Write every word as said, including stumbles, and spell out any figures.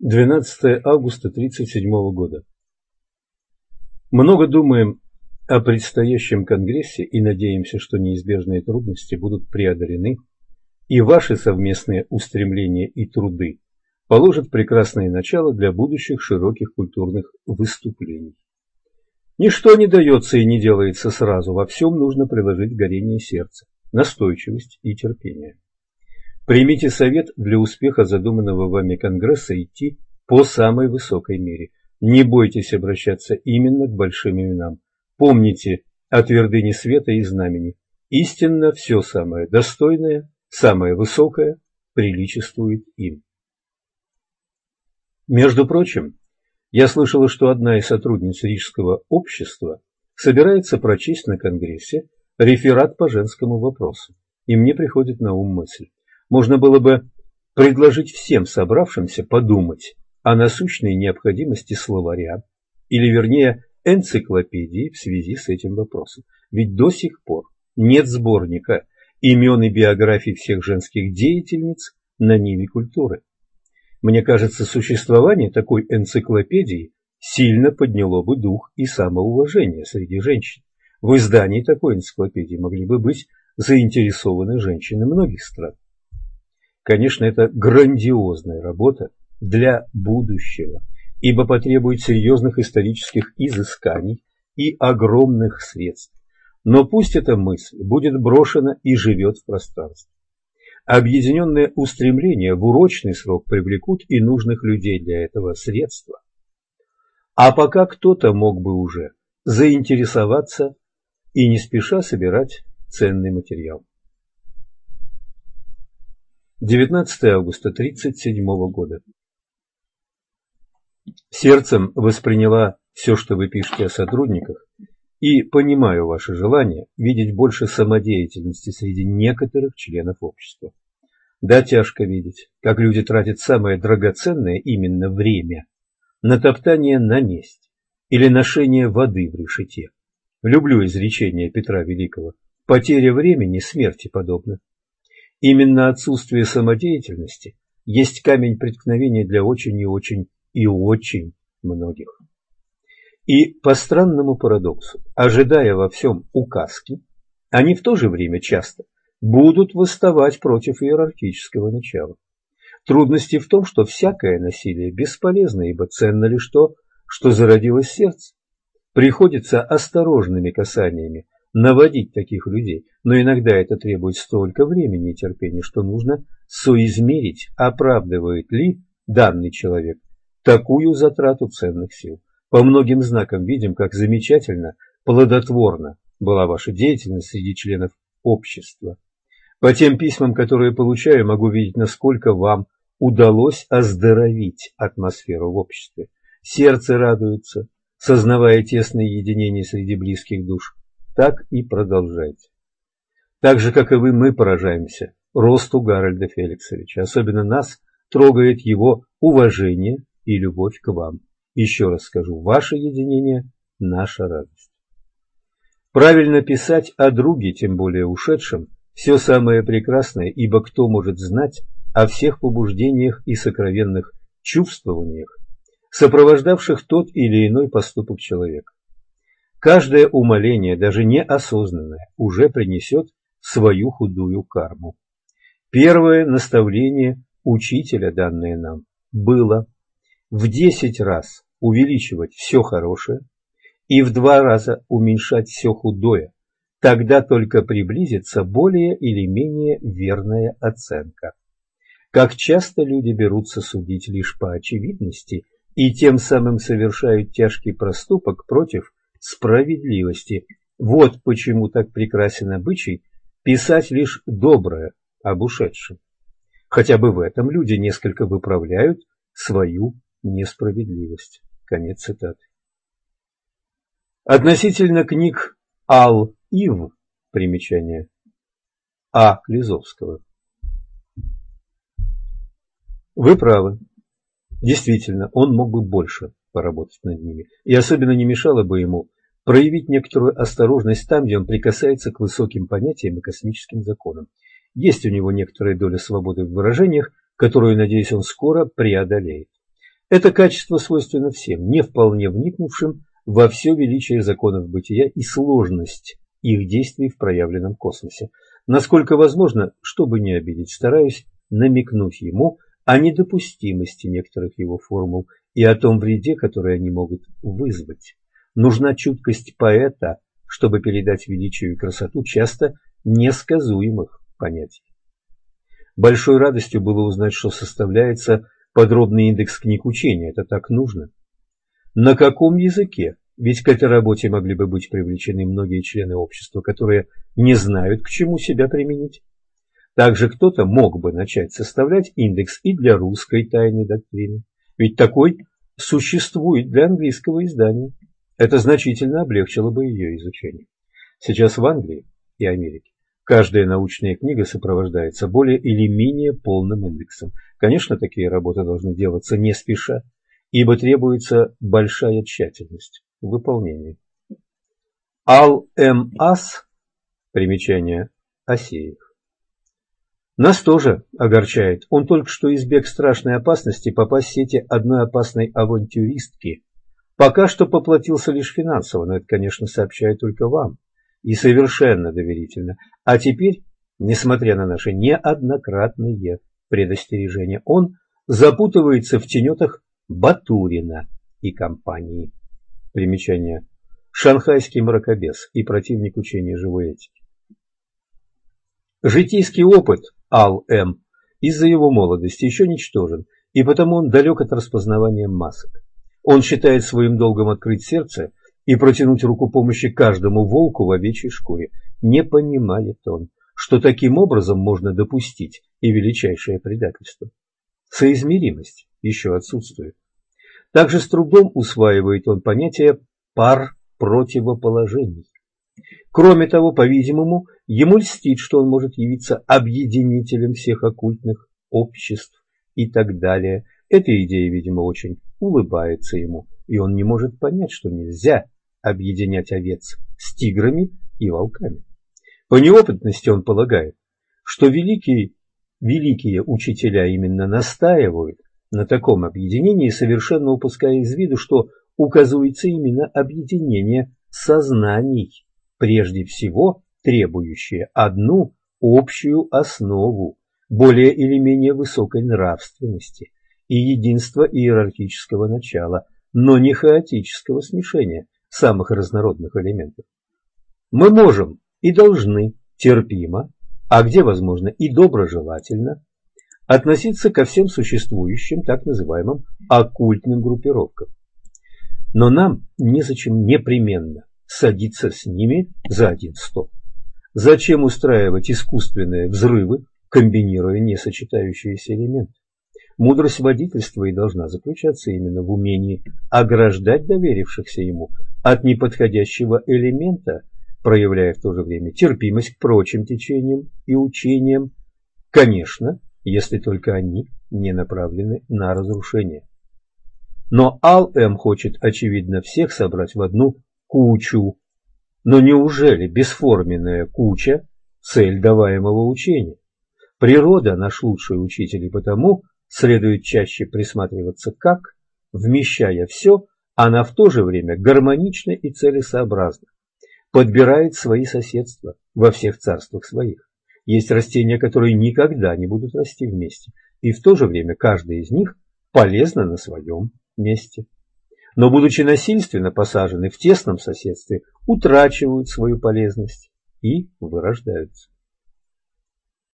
двенадцатое августа тридцать седьмого года. Много думаем о предстоящем Конгрессе и надеемся, что неизбежные трудности будут преодолены, и ваши совместные устремления и труды положат прекрасное начало для будущих широких культурных выступлений. Ничто не дается и не делается сразу, во всем нужно приложить горение сердца, настойчивость и терпение. Примите совет для успеха задуманного вами Конгресса идти по самой высокой мере. Не бойтесь обращаться именно к большим именам. Помните о твердыне света и знамени. Истинно все самое достойное, самое высокое приличествует им. Между прочим, я слышала, что одна из сотрудниц Рижского общества собирается прочесть на Конгрессе реферат по женскому вопросу. И мне приходит на ум мысль. Можно было бы предложить всем собравшимся подумать о насущной необходимости словаря, или вернее энциклопедии в связи с этим вопросом. Ведь до сих пор нет сборника имен и биографий всех женских деятельниц на ниве культуры. Мне кажется, существование такой энциклопедии сильно подняло бы дух и самоуважение среди женщин. В издании такой энциклопедии могли бы быть заинтересованы женщины многих стран. Конечно, это грандиозная работа для будущего, ибо потребует серьезных исторических изысканий и огромных средств. Но пусть эта мысль будет брошена и живет в пространстве. Объединенные устремления в урочный срок привлекут и нужных людей для этого средства. А пока кто-то мог бы уже заинтересоваться и не спеша собирать ценный материал. девятнадцатое августа тридцать седьмого года. Сердцем восприняла все, что вы пишете о сотрудниках, и понимаю ваше желание видеть больше самодеятельности среди некоторых членов общества. Да, тяжко видеть, как люди тратят самое драгоценное, именно время, на топтание на месте или ношение воды в решете. Люблю изречение Петра Великого: «Потеря времени смерти подобна». Именно отсутствие самодеятельности есть камень преткновения для очень и очень и очень многих. И по странному парадоксу, ожидая во всем указки, они в то же время часто будут восставать против иерархического начала. Трудности в том, что всякое насилие бесполезно, ибо ценно лишь то, что зародилось сердце. Приходится осторожными касаниями наводить таких людей, но иногда это требует столько времени и терпения, что нужно соизмерить, оправдывает ли данный человек такую затрату ценных сил. По многим знакам видим, как замечательно, плодотворна была ваша деятельность среди членов общества. По тем письмам, которые получаю, могу видеть, насколько вам удалось оздоровить атмосферу в обществе. Сердце радуется, сознавая тесное единение среди близких душ. Так и продолжайте. Так же, как и вы, мы поражаемся росту Гарольда Феликсовича. Особенно нас трогает его уважение и любовь к вам. Еще раз скажу, ваше единение – наша радость. Правильно писать о друге, тем более ушедшем, все самое прекрасное, ибо кто может знать о всех побуждениях и сокровенных чувствованиях, сопровождавших тот или иной поступок человека. Каждое умоление, даже неосознанное, уже принесет свою худую карму. Первое наставление учителя, данное нам, было в десять раз увеличивать все хорошее и в два раза уменьшать все худое. Тогда только приблизится более или менее верная оценка. Как часто люди берутся судить лишь по очевидности и тем самым совершают тяжкий проступок против справедливости. Вот почему так прекрасен обычай писать лишь доброе об ушедшем. Хотя бы в этом люди несколько выправляют свою несправедливость. Конец цитаты. Относительно книг Ал-Ив, примечание А. Клизовского. Вы правы. Действительно, он мог бы больше поработать над ними, и особенно не мешало бы ему проявить некоторую осторожность там, где он прикасается к высоким понятиям и космическим законам. Есть у него некоторая доля свободы в выражениях, которую, надеюсь, он скоро преодолеет. Это качество свойственно всем, не вполне вникнувшим во все величие законов бытия и сложность их действий в проявленном космосе. Насколько возможно, чтобы не обидеть, стараюсь намекнуть ему о недопустимости некоторых его формул и о том вреде, который они могут вызвать. Нужна чуткость поэта, чтобы передать величие и красоту часто несказуемых понятий. Большой радостью было узнать, что составляется подробный индекс книг учения. Это так нужно. На каком языке? Ведь к этой работе могли бы быть привлечены многие члены общества, которые не знают, к чему себя применить. Также кто-то мог бы начать составлять индекс и для русской тайной доктрины. Ведь такой существует для английского издания. Это значительно облегчило бы ее изучение. Сейчас в Англии и Америке каждая научная книга сопровождается более или менее полным индексом. Конечно, такие работы должны делаться не спеша, ибо требуется большая тщательность в выполнении. Ал-Эм-Ас, примечание Асеев. Нас тоже огорчает. Он только что избег страшной опасности попасть в сети одной опасной авантюристки. Пока что поплатился лишь финансово, но это, конечно, сообщаю только вам. И совершенно доверительно. А теперь, несмотря на наши неоднократные предостережения, он запутывается в тенетах Батурина и компании. Примечание. Шанхайский мракобес и противник учения живой этики. Житейский опыт Ал-Эм из-за его молодости еще ничтожен, и потому он далек от распознавания масок. Он считает своим долгом открыть сердце и протянуть руку помощи каждому волку в овечьей шкуре. Не понимает он, что таким образом можно допустить и величайшее предательство. Соизмеримость еще отсутствует. Также с трудом усваивает он понятие пар противоположений. Кроме того, по-видимому, ему льстит, что он может явиться объединителем всех оккультных обществ и так далее. Эта идея, видимо, очень улыбается ему, и он не может понять, что нельзя объединять овец с тиграми и волками. По неопытности он полагает, что великие, великие учителя именно настаивают на таком объединении, совершенно упуская из виду, что указывается именно объединение сознаний, прежде всего требующее одну общую основу более или менее высокой нравственности и единства иерархического начала, но не хаотического смешения самых разнородных элементов. Мы можем и должны терпимо, а где возможно и доброжелательно, относиться ко всем существующим так называемым оккультным группировкам. Но нам незачем непременно садиться с ними за один стол. Зачем устраивать искусственные взрывы, комбинируя несочетающиеся элементы? Мудрость водительства и должна заключаться именно в умении ограждать доверившихся ему от неподходящего элемента, проявляя в то же время терпимость к прочим течениям и учениям, конечно, если только они не направлены на разрушение. Но Ал-Эм хочет, очевидно, всех собрать в одну кучу. Но неужели бесформенная куча – цель даваемого учения? Природа – наш лучший учитель, и потому следует чаще присматриваться, как, вмещая все, она в то же время гармонична и целесообразна, подбирает свои соседства во всех царствах своих. Есть растения, которые никогда не будут расти вместе, и в то же время каждая из них полезна на своем месте. Но, будучи насильственно посажены в тесном соседстве, утрачивают свою полезность и вырождаются.